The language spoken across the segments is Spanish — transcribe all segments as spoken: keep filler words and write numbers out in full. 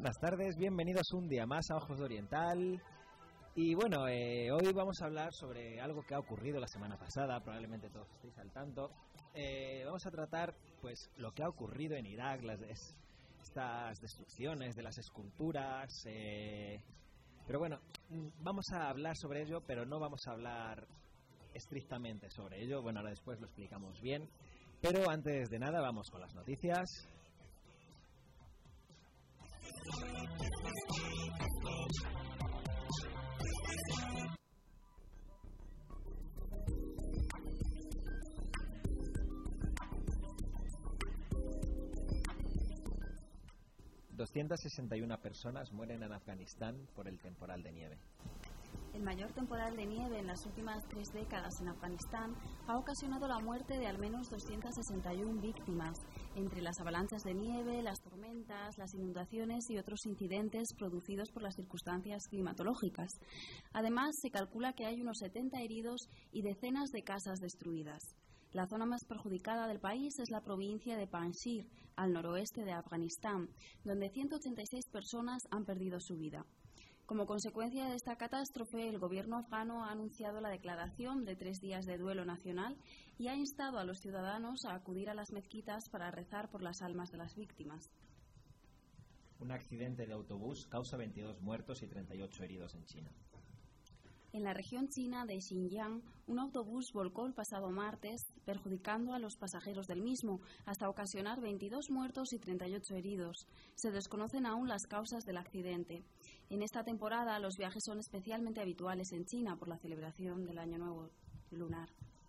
buenas tardes, bienvenidos un día más a Ojos de Oriental. Y bueno, eh, hoy vamos a hablar sobre algo que ha ocurrido la semana pasada, probablemente todos estéis al tanto. Eh, vamos a tratar pues lo que ha ocurrido en Irak, las es, estas destrucciones de las esculturas. Eh, pero bueno, vamos a hablar sobre ello, pero no vamos a hablar estrictamente sobre ello. Bueno, ahora después lo explicamos bien. Pero antes de nada, vamos con las noticias. doscientas sesenta y una personas mueren en Afganistán por el temporal de nieve. El mayor temporal de nieve en las últimas tres décadas en Afganistán ha ocasionado la muerte de al menos doscientas sesenta y una víctimas, entre las avalanchas de nieve, las tormentas, las inundaciones y otros incidentes producidos por las circunstancias climatológicas. Además, se calcula que hay unos setenta heridos y decenas de casas destruidas. La zona más perjudicada del país es la provincia de Panjshir, al noroeste de Afganistán, donde ciento ochenta y seis personas han perdido su vida. Como consecuencia de esta catástrofe, el gobierno afgano ha anunciado la declaración de tres días de duelo nacional y ha instado a los ciudadanos a acudir a las mezquitas para rezar por las almas de las víctimas. Un accidente de autobús causa veintidós muertos y treinta y ocho heridos en China. En la región china de Xinjiang, un autobús volcó el pasado martes, perjudicando a los pasajeros del mismo, hasta ocasionar veintidós muertos y treinta y ocho heridos. Se desconocen aún las causas del accidente. En esta temporada, los viajes son especialmente habituales en China por la celebración del Año Nuevo lunar.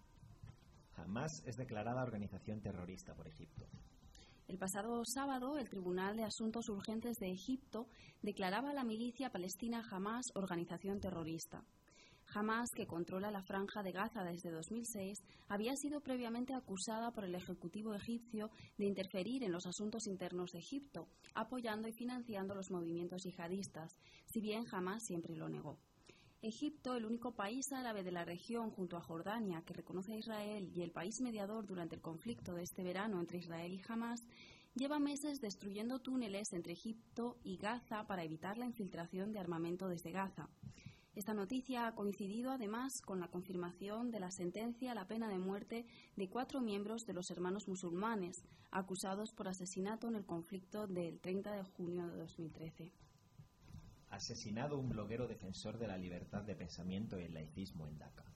Hamás es declarada organización terrorista por Egipto. El pasado sábado, el Tribunal de Asuntos Urgentes de Egipto declaraba a la milicia palestina Hamás organización terrorista. Hamás, que controla la Franja de Gaza desde dos mil seis, había sido previamente acusada por el Ejecutivo egipcio de interferir en los asuntos internos de Egipto, apoyando y financiando los movimientos yihadistas, si bien Hamás siempre lo negó. Egipto, el único país árabe de la región junto a Jordania que reconoce a Israel y el país mediador durante el conflicto de este verano entre Israel y Hamás, lleva meses destruyendo túneles entre Egipto y Gaza para evitar la infiltración de armamento desde Gaza. Esta noticia ha coincidido además con la confirmación de la sentencia a la pena de muerte de cuatro miembros de los Hermanos Musulmanes, acusados por asesinato en el conflicto del treinta de junio de dos mil trece. Asesinado un bloguero defensor de la libertad de pensamiento y el laicismo en Dhaka.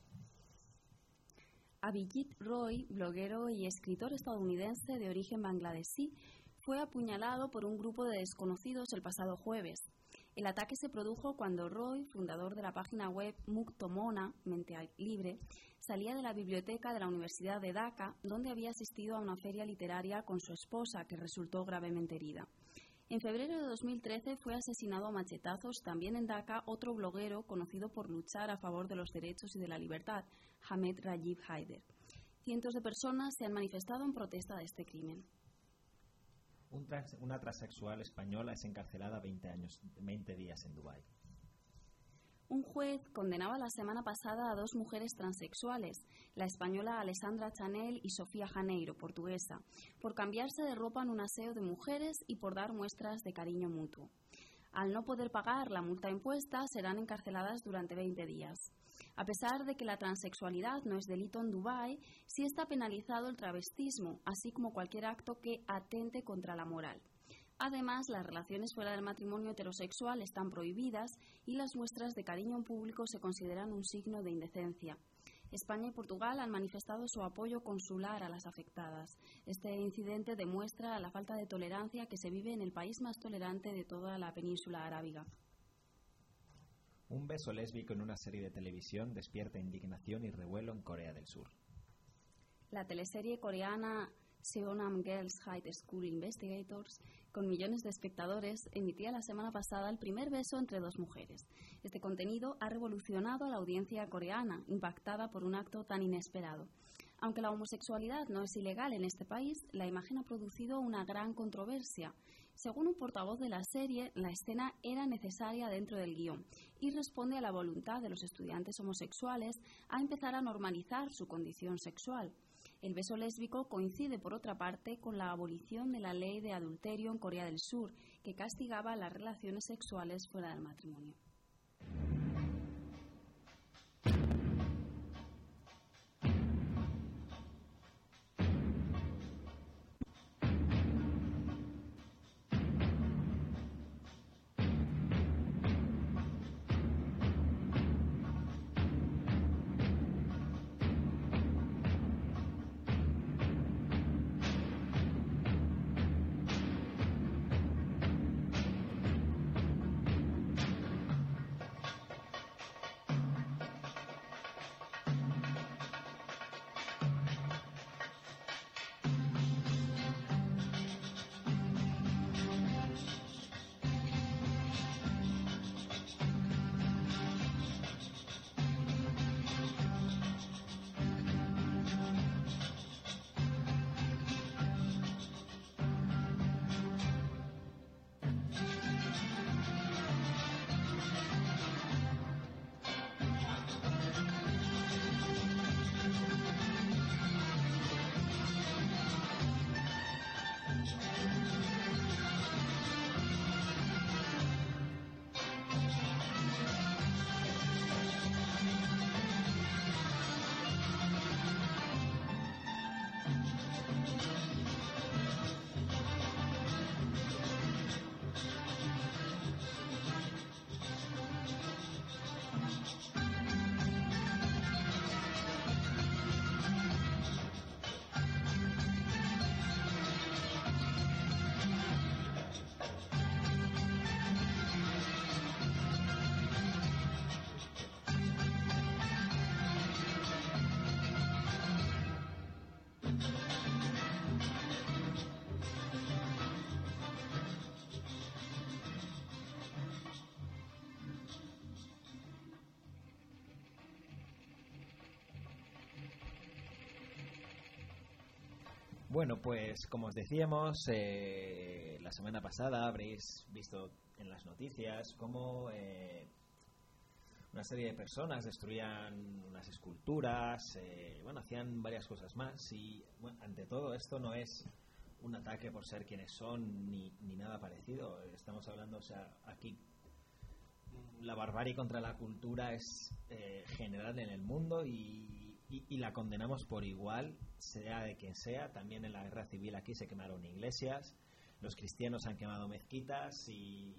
Abhijit Roy, bloguero y escritor estadounidense de origen bangladesí, fue apuñalado por un grupo de desconocidos el pasado jueves. El ataque se produjo cuando Roy, fundador de la página web Mukto Mona, Mente Libre, salía de la biblioteca de la Universidad de Dhaka, donde había asistido a una feria literaria con su esposa, que resultó gravemente herida. En febrero de dos mil trece fue asesinado a machetazos también en Dhaka otro bloguero conocido por luchar a favor de los derechos y de la libertad, Ahmed Rajiv Haider. Cientos de personas se han manifestado en protesta de este crimen. Un trans, una transexual española es encarcelada veinte, años, veinte días en Dubái. Un juez condenaba la semana pasada a dos mujeres transexuales, la española Alessandra Chanel y Sofía Janeiro, portuguesa, por cambiarse de ropa en un aseo de mujeres y por dar muestras de cariño mutuo. Al no poder pagar la multa impuesta, serán encarceladas durante veinte días. A pesar de que la transexualidad no es delito en Dubái, sí está penalizado el travestismo, así como cualquier acto que atente contra la moral. Además, las relaciones fuera del matrimonio heterosexual están prohibidas y las muestras de cariño en público se consideran un signo de indecencia. España y Portugal han manifestado su apoyo consular a las afectadas. Este incidente demuestra la falta de tolerancia que se vive en el país más tolerante de toda la península arábiga. Un beso lésbico en una serie de televisión despierta indignación y revuelo en Corea del Sur. La teleserie coreana Seonam Girls High School Investigators, con millones de espectadores, emitía la semana pasada el primer beso entre dos mujeres. Este contenido ha revolucionado a la audiencia coreana, impactada por un acto tan inesperado. Aunque la homosexualidad no es ilegal en este país, la imagen ha producido una gran controversia. Según un portavoz de la serie, la escena era necesaria dentro del guión y responde a la voluntad de los estudiantes homosexuales a empezar a normalizar su condición sexual. El beso lésbico coincide, por otra parte, con la abolición de la ley de adulterio en Corea del Sur, que castigaba las relaciones sexuales fuera del matrimonio. Bueno, pues como os decíamos, eh, la semana pasada habréis visto en las noticias cómo eh, una serie de personas destruían unas esculturas, eh, bueno, hacían varias cosas más y, bueno, ante todo esto no es un ataque por ser quienes son ni, ni nada parecido. Estamos hablando, o sea, aquí la barbarie contra la cultura es eh, general en el mundo y, y, y la condenamos por igual, sea de quien sea. También en la guerra civil aquí se quemaron iglesias, los cristianos han quemado mezquitas y,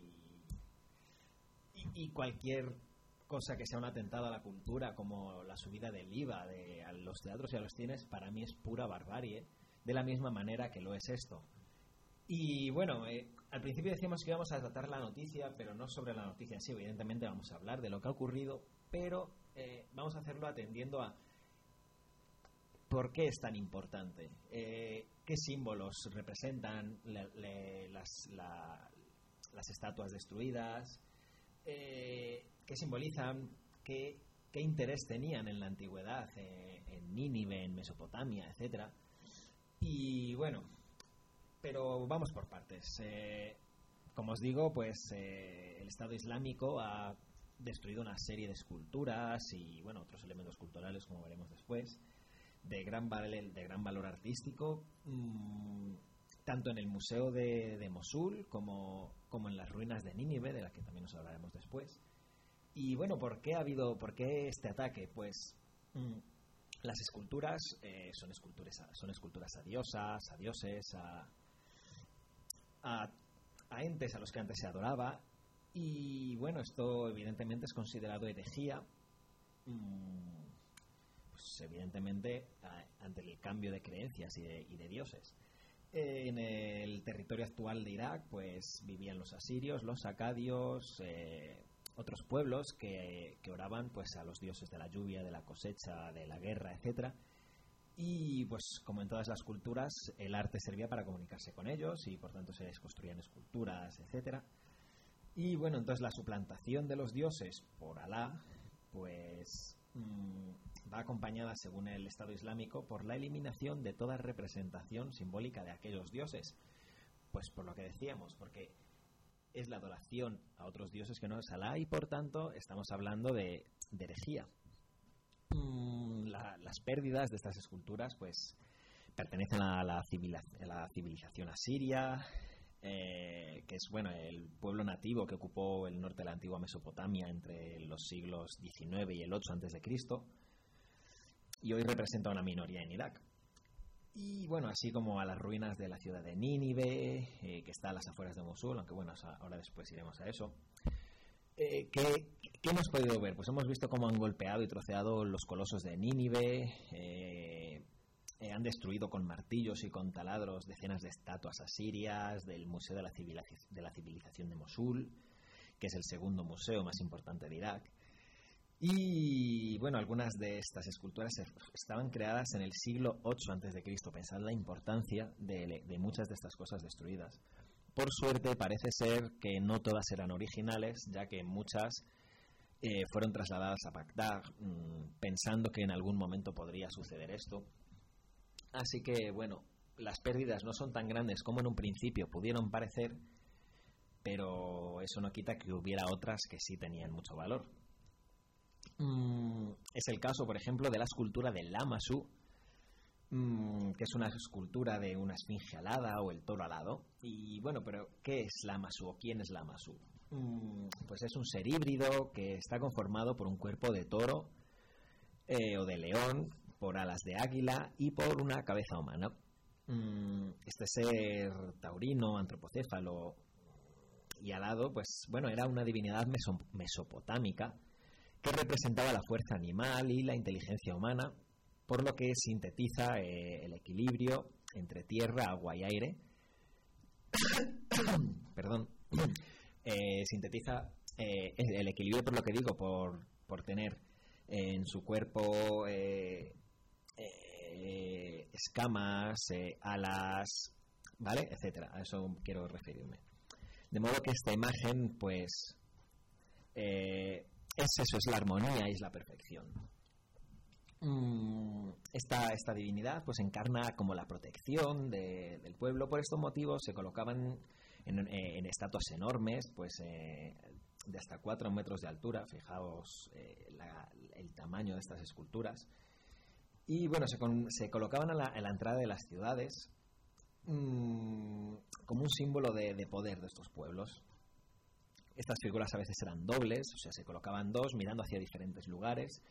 y, y cualquier cosa que sea un atentado a la cultura, como la subida del I V A de, a los teatros y a los cines, para mí es pura barbarie, de la misma manera que lo es esto. Y bueno, eh, al principio decíamos que íbamos a tratar la noticia, pero no sobre la noticia en sí. Evidentemente vamos a hablar de lo que ha ocurrido, pero eh, vamos a hacerlo atendiendo a por qué es tan importante, eh, qué símbolos representan le, le, las, la, las estatuas destruidas, eh, qué simbolizan, qué, qué interés tenían en la antigüedad, eh, en Nínive, en Mesopotamia, etcétera. Y bueno, pero vamos por partes. Eh, como os digo, pues eh, el Estado Islámico ha destruido una serie de esculturas y bueno, otros elementos culturales, como veremos después, de gran valor, de gran valor artístico, mmm, tanto en el Museo de, de Mosul como, como en las ruinas de Nínive, de las que también nos hablaremos después. Y bueno, ¿por qué ha habido, por qué este ataque? Pues mmm, las esculturas eh, son esculturas, son esculturas a diosas, a dioses, a, a, a entes a los que antes se adoraba. Y bueno, esto evidentemente es considerado herejía, mmm, pues evidentemente a, ante el cambio de creencias y de, y de dioses. Eh, en el territorio actual de Irak pues vivían los asirios, los acadios, eh, otros pueblos que, que oraban pues a los dioses de la lluvia, de la cosecha, de la guerra, etcétera. Y pues como en todas las culturas, el arte servía para comunicarse con ellos y por tanto se les construían esculturas, etcétera. Y bueno, entonces la suplantación de los dioses por Alá pues mmm, va acompañada, según el Estado Islámico, por la eliminación de toda representación simbólica de aquellos dioses. Pues por lo que decíamos, porque es la adoración a otros dioses que no es Alá y por tanto estamos hablando de, de herejía. Mm, la, las pérdidas de estas esculturas pues pertenecen a la, civilización, a la civilización asiria, eh, que es bueno el pueblo nativo que ocupó el norte de la antigua Mesopotamia entre los siglos diecinueve y el ocho antes de Cristo, y hoy representa una minoría en Irak. Y bueno, así como a las ruinas de la ciudad de Nínive, eh, que está a las afueras de Mosul, aunque bueno, ahora después iremos a eso. Eh, ¿qué, ¿Qué hemos podido ver? Pues hemos visto cómo han golpeado y troceado los colosos de Nínive, eh, eh, han destruido con martillos y con taladros decenas de estatuas asirias del Museo de la, Civilización, de la Civilización de Mosul, que es el segundo museo más importante de Irak. Y bueno, algunas de estas esculturas estaban creadas en el siglo ocho antes de Cristo. Pensad la importancia de, de muchas de estas cosas destruidas. Por suerte parece ser que no todas eran originales, ya que muchas eh, fueron trasladadas a Bagdad, mmm, pensando que en algún momento podría suceder esto. Así que bueno, las pérdidas no son tan grandes como en un principio pudieron parecer, pero eso no quita que hubiera otras que sí tenían mucho valor. Mm, es el caso, por ejemplo, de la escultura de Lamassu, mm, que es una escultura de una esfinge alada o el toro alado. Y bueno, pero ¿qué es Lamassu o quién es Lamassu? Mm, pues es un ser híbrido que está conformado por un cuerpo de toro eh, o de león, por alas de águila y por una cabeza humana. Mm, este ser taurino, antropocéfalo y alado, pues bueno, era una divinidad meso- mesopotámica que representaba la fuerza animal y la inteligencia humana, por lo que sintetiza eh, el equilibrio entre tierra, agua y aire. Perdón. Eh, sintetiza eh, el equilibrio, por lo que digo, por, por tener eh, en su cuerpo eh, eh, escamas, eh, alas, ¿vale? Etcétera. A eso quiero referirme. De modo que esta imagen, pues, eh, es eso, es la armonía y es la perfección. Mm, esta, esta divinidad pues encarna como la protección de, del pueblo. Por estos motivos se colocaban en, eh, en estatuas enormes, pues eh, de hasta cuatro metros de altura. Fijaos eh, la, el tamaño de estas esculturas. Y bueno, se, con, se colocaban a la, a la entrada de las ciudades mmm, como un símbolo de, de poder de estos pueblos. Estas figuras a veces eran dobles, o sea, se colocaban dos mirando hacia diferentes lugares,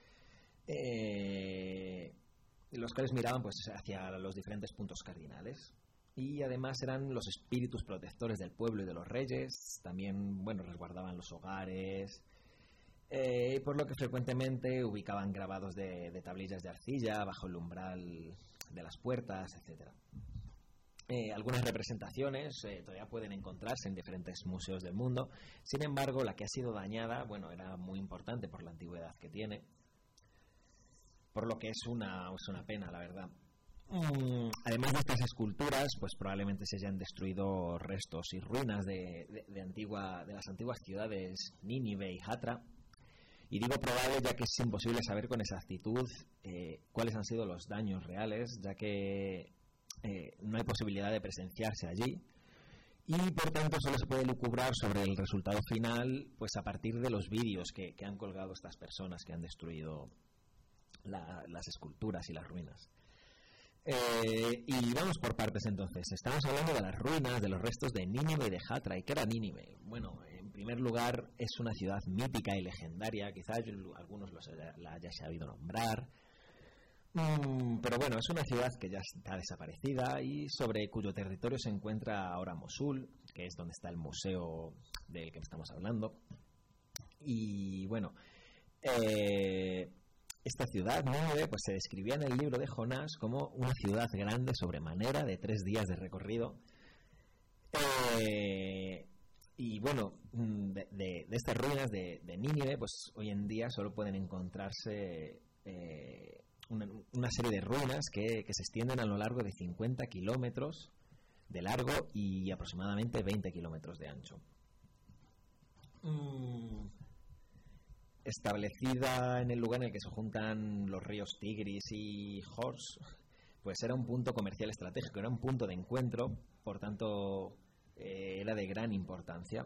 eh, los cuales miraban pues hacia los diferentes puntos cardinales. Y además eran los espíritus protectores del pueblo y de los reyes. También, bueno, resguardaban los hogares, eh, por lo que frecuentemente ubicaban grabados de, de tablillas de arcilla bajo el umbral de las puertas, etcétera. Eh, algunas representaciones eh, todavía pueden encontrarse en diferentes museos del mundo. Sin embargo, la que ha sido dañada, bueno, era muy importante por la antigüedad que tiene, por lo que es una, es una pena, la verdad. Mm, además de estas esculturas, pues probablemente se hayan destruido restos y ruinas de, de, de, antigua, de las antiguas ciudades Nínive y Hatra. Y digo probable ya que es imposible saber con exactitud eh, cuáles han sido los daños reales, ya que Eh, no hay posibilidad de presenciarse allí y por tanto solo se puede lucubrar sobre el resultado final pues a partir de los vídeos que, que han colgado estas personas que han destruido la, las esculturas y las ruinas. Eh, y vamos por partes entonces. Estamos hablando de las ruinas, de los restos de Nínive y de Hatra. ¿Y qué era Nínive? Bueno, en primer lugar es una ciudad mítica y legendaria, quizás algunos los haya, la haya sabido nombrar. Mm, pero bueno, es una ciudad que ya está desaparecida y sobre cuyo territorio se encuentra ahora Mosul, que es donde está el museo del que estamos hablando. Y bueno, eh, esta ciudad, Nínive, pues se describía en el libro de Jonás como una ciudad grande sobremanera de tres días de recorrido. Eh, y bueno, de, de, de estas ruinas de, de Nínive, pues hoy en día solo pueden encontrarse Eh, Una, una serie de ruinas que, que se extienden a lo largo de cincuenta kilómetros de largo y aproximadamente veinte kilómetros de ancho. Mm. Establecida en el lugar en el que se juntan los ríos Tigris y Hors, pues era un punto comercial estratégico, era un punto de encuentro, por tanto eh, era de gran importancia.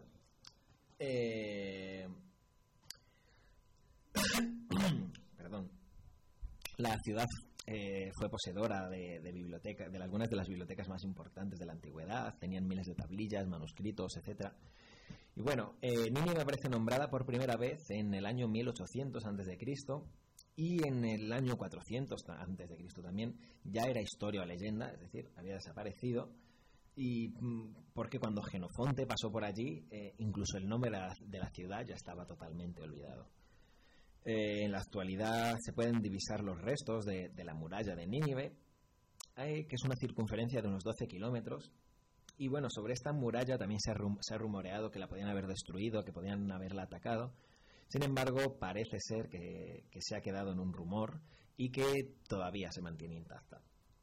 Eh... Perdón. La ciudad eh, fue poseedora de, de, biblioteca, de algunas de las bibliotecas más importantes de la antigüedad, tenían miles de tablillas, manuscritos, etcétera. Y bueno, eh, Nínive aparece nombrada por primera vez en el año mil ochocientos antes de Cristo, y en el año cuatrocientos antes de Cristo también ya era historia o leyenda, es decir, había desaparecido. Y porque cuando Jenofonte pasó por allí, eh, incluso el nombre de la, de la ciudad ya estaba totalmente olvidado. Eh, en la actualidad se pueden divisar los restos de, de la muralla de Nínive, eh, que es una circunferencia de unos doce kilómetros. Y bueno, sobre esta muralla también se ha, rum- se ha rumoreado que la podían haber destruido, que podían haberla atacado. Sin embargo, parece ser que, que se ha quedado en un rumor y que todavía se mantiene intacta.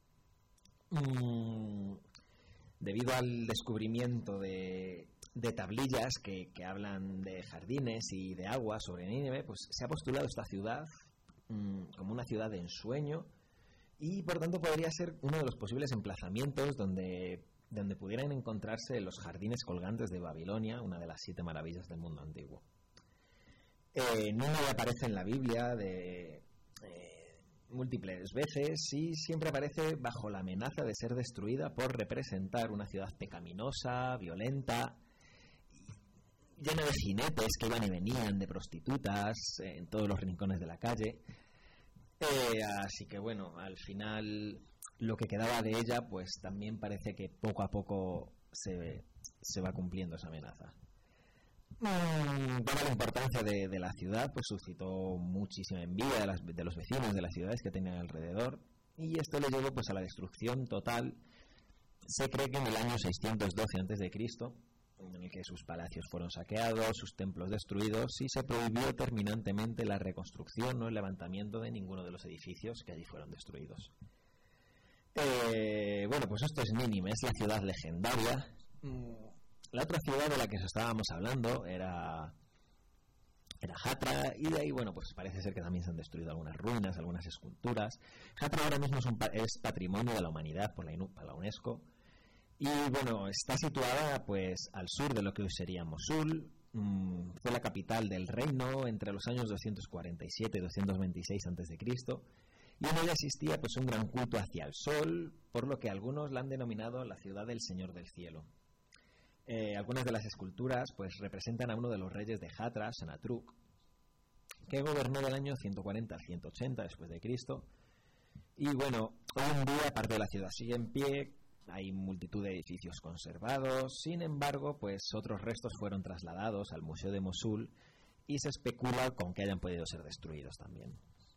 Mm, debido al descubrimiento de... de tablillas que, que hablan de jardines y de agua sobre Nínive, pues se ha postulado esta ciudad mmm, como una ciudad de ensueño, y por tanto podría ser uno de los posibles emplazamientos donde, donde pudieran encontrarse los jardines colgantes de Babilonia, una de las siete maravillas del mundo antiguo. Eh, Nínive aparece en la Biblia de eh, múltiples veces y siempre aparece bajo la amenaza de ser destruida por representar una ciudad pecaminosa, violenta, llena de jinetes que iban y venían, de prostitutas eh, en todos los rincones de la calle. Eh, así que bueno, al final lo que quedaba de ella, pues también parece que poco a poco se, se va cumpliendo esa amenaza. Mm, dada la importancia de, de la ciudad, pues suscitó muchísima envidia de, las, de los vecinos de las ciudades que tenían alrededor, y esto le llevó pues a la destrucción total. Se cree que en el año seiscientos doce antes de Cristo, en el que sus palacios fueron saqueados, sus templos destruidos, y se prohibió terminantemente la reconstrucción o el levantamiento de ninguno de los edificios que allí fueron destruidos. Eh, bueno, pues esto es Nínive, es la ciudad legendaria. La otra ciudad de la que estábamos hablando era, era Hatra, y de ahí, bueno, pues parece ser que también se han destruido algunas ruinas, algunas esculturas. Hatra ahora mismo es, un, es patrimonio de la humanidad por la, por la UNESCO. Y bueno, está situada pues al sur de lo que hoy sería Mosul. Mm, fue la capital del reino entre los años doscientos cuarenta y siete y doscientos veintiséis antes de Cristo, y en ella existía pues un gran culto hacia el sol, por lo que algunos la han denominado la ciudad del Señor del Cielo. Eh, algunas de las esculturas pues representan a uno de los reyes de Hatra, Senatruk, que gobernó del año ciento cuarenta al ciento ochenta después de Cristo. Y bueno, hoy en día parte de la ciudad sigue en pie. Hay multitud de edificios conservados, sin embargo, pues otros restos fueron trasladados al Museo de Mosul y se especula con que hayan podido ser destruidos también.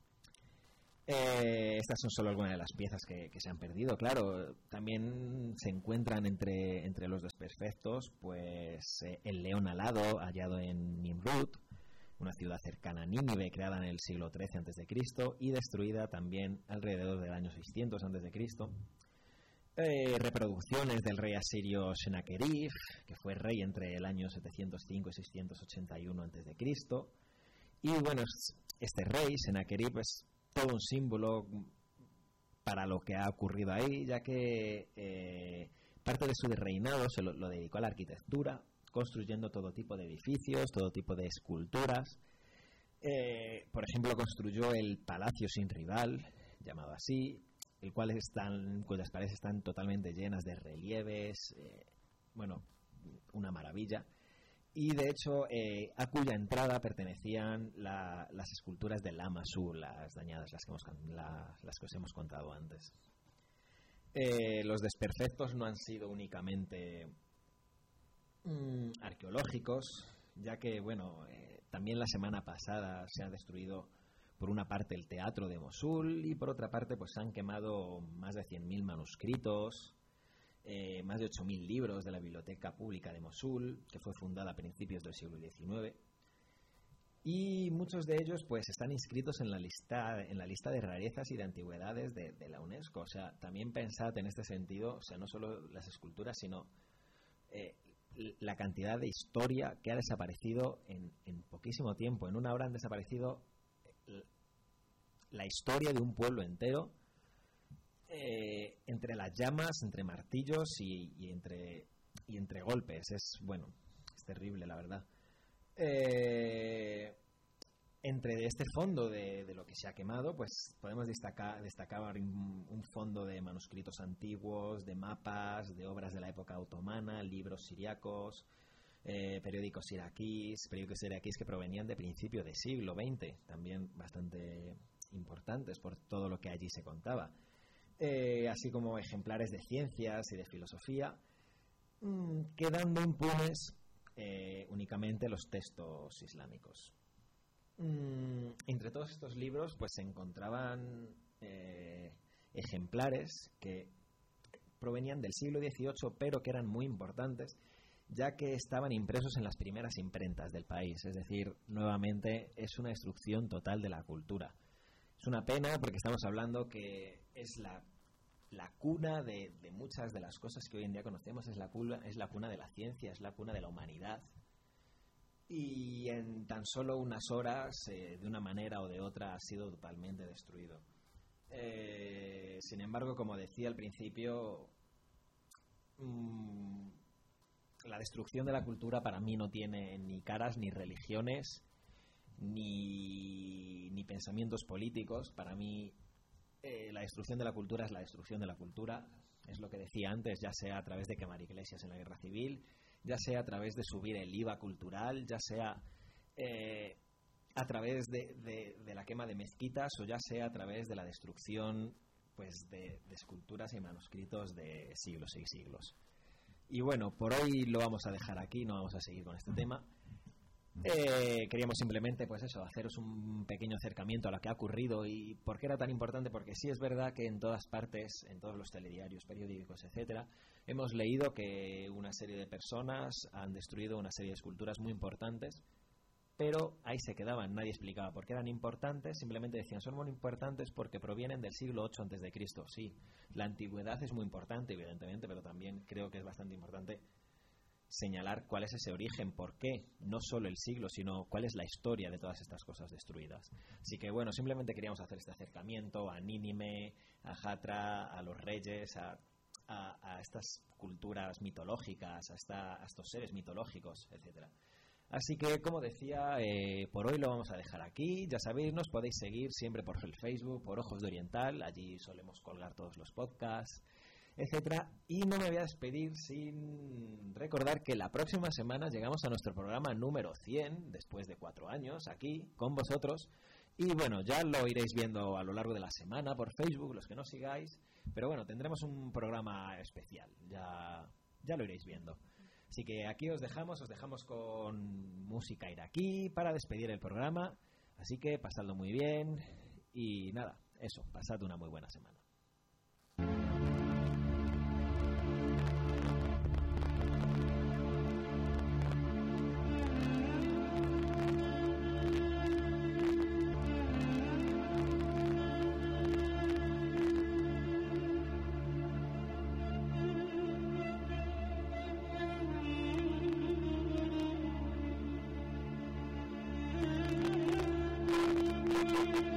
Eh, estas son solo algunas de las piezas que, que se han perdido. Claro, también se encuentran entre, entre los desperfectos pues eh, el león alado hallado en Nimrud, una ciudad cercana a Nínive, creada en el siglo trece antes de Cristo y destruida también alrededor del año seiscientos antes de Cristo. Eh, reproducciones del rey asirio Sennacherib, que fue rey entre el año setecientos cinco y seiscientos ochenta y uno antes de Cristo. Y bueno, este rey Sennacherib es todo un símbolo para lo que ha ocurrido ahí, ya que eh, parte de su reinado se lo, lo dedicó a la arquitectura, construyendo todo tipo de edificios, todo tipo de esculturas. Eh, por ejemplo, construyó el Palacio Sin Rival, llamado así, el cual están, cuyas paredes están totalmente llenas de relieves, eh, bueno, una maravilla. Y de hecho, eh, a cuya entrada pertenecían la, las esculturas de Lama Su, las dañadas, las que, hemos, la, las que os hemos contado antes. Eh, los desperfectos no han sido únicamente mmm, arqueológicos, ya que, bueno, eh, también la semana pasada se ha destruido por una parte el teatro de Mosul y por otra parte pues se han quemado más de cien mil manuscritos, eh, más de ocho mil libros de la Biblioteca Pública de Mosul, que fue fundada a principios del siglo diecinueve, y muchos de ellos pues están inscritos en la lista en la lista de rarezas y de antigüedades de, de la UNESCO. O sea, también pensad en este sentido, o sea, no solo las esculturas, sino eh, la cantidad de historia que ha desaparecido en, en poquísimo tiempo. En una hora han desaparecido la historia de un pueblo entero, eh, entre las llamas, entre martillos y, y entre y entre golpes. Es bueno, es terrible, la verdad. Eh, entre este fondo de, de lo que se ha quemado, pues podemos destacar, destacar un, un fondo de manuscritos antiguos, de mapas, de obras de la época otomana, libros siriacos, eh, periódicos iraquíes, periódicos iraquíes que provenían de principio del siglo veinte, también bastante importantes por todo lo que allí se contaba, eh, así como ejemplares de ciencias y de filosofía, mmm, quedando impunes eh, únicamente los textos islámicos. Mm, entre todos estos libros pues se encontraban eh, ejemplares que provenían del siglo dieciocho, pero que eran muy importantes, ya que estaban impresos en las primeras imprentas del país. Es decir, nuevamente es una destrucción total de la cultura. Es una pena porque estamos hablando que es la, la cuna de, de muchas de las cosas que hoy en día conocemos, es la cuna, es la cuna de la ciencia, es la cuna de la humanidad. Y en tan solo unas horas, eh, de una manera o de otra, ha sido totalmente destruido. Eh, sin embargo, como decía al principio, mmm, la destrucción de la cultura para mí no tiene ni caras, ni religiones, ni, ni pensamientos políticos. Para mí eh, la destrucción de la cultura es la destrucción de la cultura. Es lo que decía antes, ya sea a través de quemar iglesias en la guerra civil, ya sea a través de subir el I V A cultural, ya sea eh, a través de, de, de la quema de mezquitas, o ya sea a través de la destrucción pues de, de esculturas y manuscritos de siglos y siglos. Y bueno, por hoy lo vamos a dejar aquí, no vamos a seguir con este tema. Eh, queríamos simplemente, pues eso, haceros un pequeño acercamiento a lo que ha ocurrido y por qué era tan importante, porque sí es verdad que en todas partes, en todos los telediarios, periódicos, etcétera, hemos leído que una serie de personas han destruido una serie de esculturas muy importantes, pero ahí se quedaban, nadie explicaba por qué eran importantes, simplemente decían, son muy importantes porque provienen del siglo ocho antes de Cristo. Sí, la antigüedad es muy importante, evidentemente, pero también creo que es bastante importante señalar cuál es ese origen, por qué, no solo el siglo, sino cuál es la historia de todas estas cosas destruidas. Así que bueno, simplemente queríamos hacer este acercamiento a Nínive, a Hatra, a los reyes, a, a, a estas culturas mitológicas, a, esta, a estos seres mitológicos, etcétera. Así que, como decía, eh, por hoy lo vamos a dejar aquí. Ya sabéis, nos podéis seguir siempre por el Facebook, por Ojos de Oriental, allí solemos colgar todos los podcasts, etcétera. Y no me voy a despedir sin recordar que la próxima semana llegamos a nuestro programa número cien, después de cuatro años, aquí, con vosotros. Y bueno, ya lo iréis viendo a lo largo de la semana por Facebook, los que no sigáis. Pero bueno, tendremos un programa especial, ya, ya lo iréis viendo. Así que aquí os dejamos, os dejamos con música iraquí para despedir el programa. Así que pasadlo muy bien y nada, eso, pasad una muy buena semana. Thank you.